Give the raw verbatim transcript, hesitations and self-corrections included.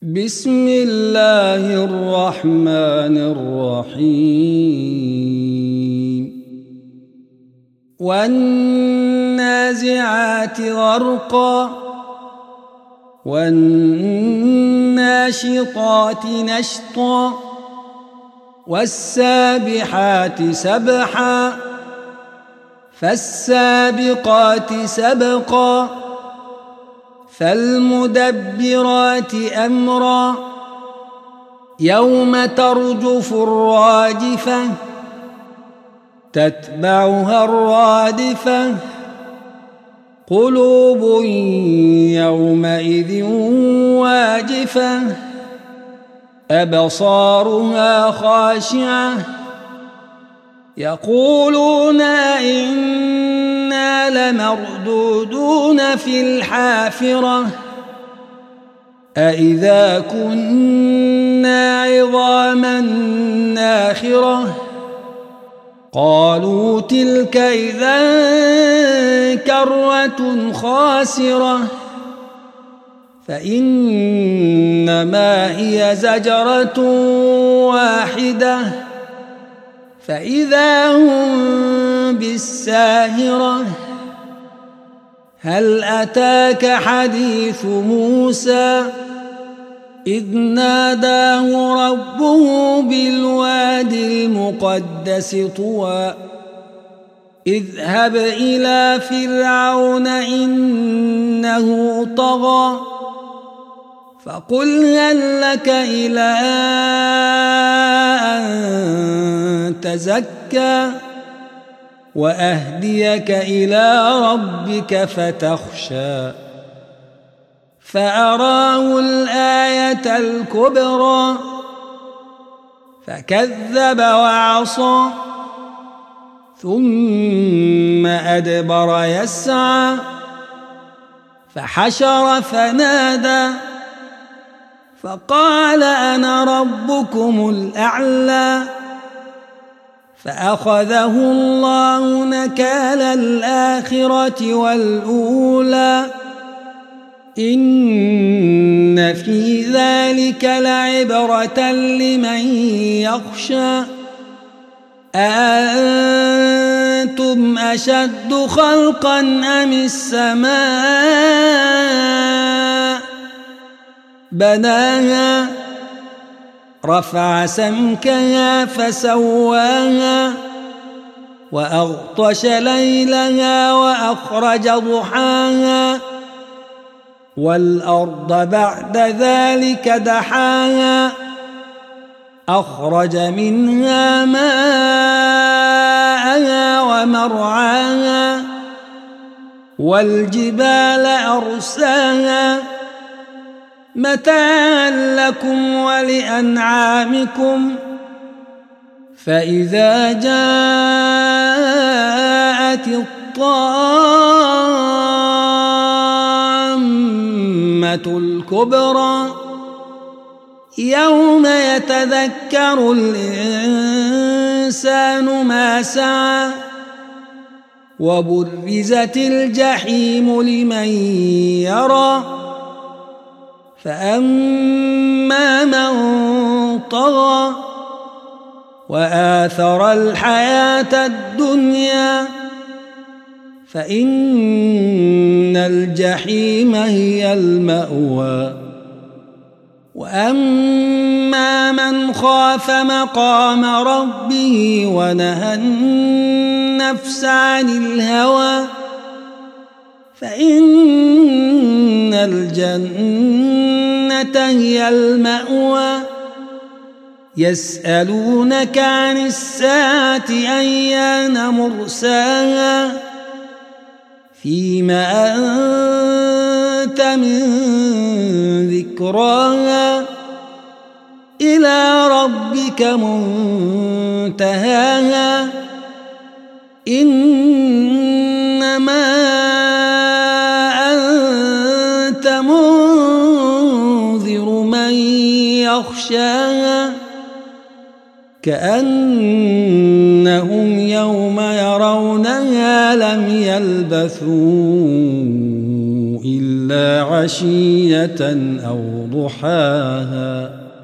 بسم الله الرحمن الرحيم والنازعات غرقا والناشطات نشطا والسابحات سبحا فالسابقات سبقا فالمدبرات أمرا يوم ترجف الراجفة تتبعها الرادفة قلوب يومئذ واجفة أبصارها خاشعة يقولون إنا لمردودون في الحافرة أإذا كنا عظاما ناخرة قالوا تلك إذا كرة خاسرة فإنما هي زجرة واحدة فإذا هم بالساهرة هل أتاك حديث موسى إذ ناداه ربه بالوادي المقدس طوى اذهب إلى فرعون إنه طغى فقل هل لك إلى أن تزكى وأهديك إلى ربك فتخشى فأراه الآية الكبرى فكذب وعصى ثم أدبر يسعى فحشر فنادى فقال أنا ربكم الأعلى فأخذه الله نكال الآخرة والأولى إن في ذلك لعبرة لمن يخشى أأنتم أشد خلقا أم السماء بناها رفع سمكها فسواها وأغطش ليلها وأخرج ضحاها والأرض بعد ذلك دحاها أخرج منها ماءها ومرعاها والجبال أرساها متاعا لكم ولأنعامكم فإذا جاءت الطامة الكبرى يوم يتذكر الإنسان ما سعى وبرزت الجحيم لمن يرى فأما من طغى وآثر الحياة الدنيا فإن الجحيم هي المأوى وأما من خاف مقام ربه ونهى النفس عن الهوى فإن الجنة هي المأوى يسألونك عن الساعة أيان مرساها فيما أنت من ذكراها إلى ربك منتهاها إنما أنت منذر من يخشاها كأنهم يوم يرونها لم يلبثوا إلا عشية أو ضحاها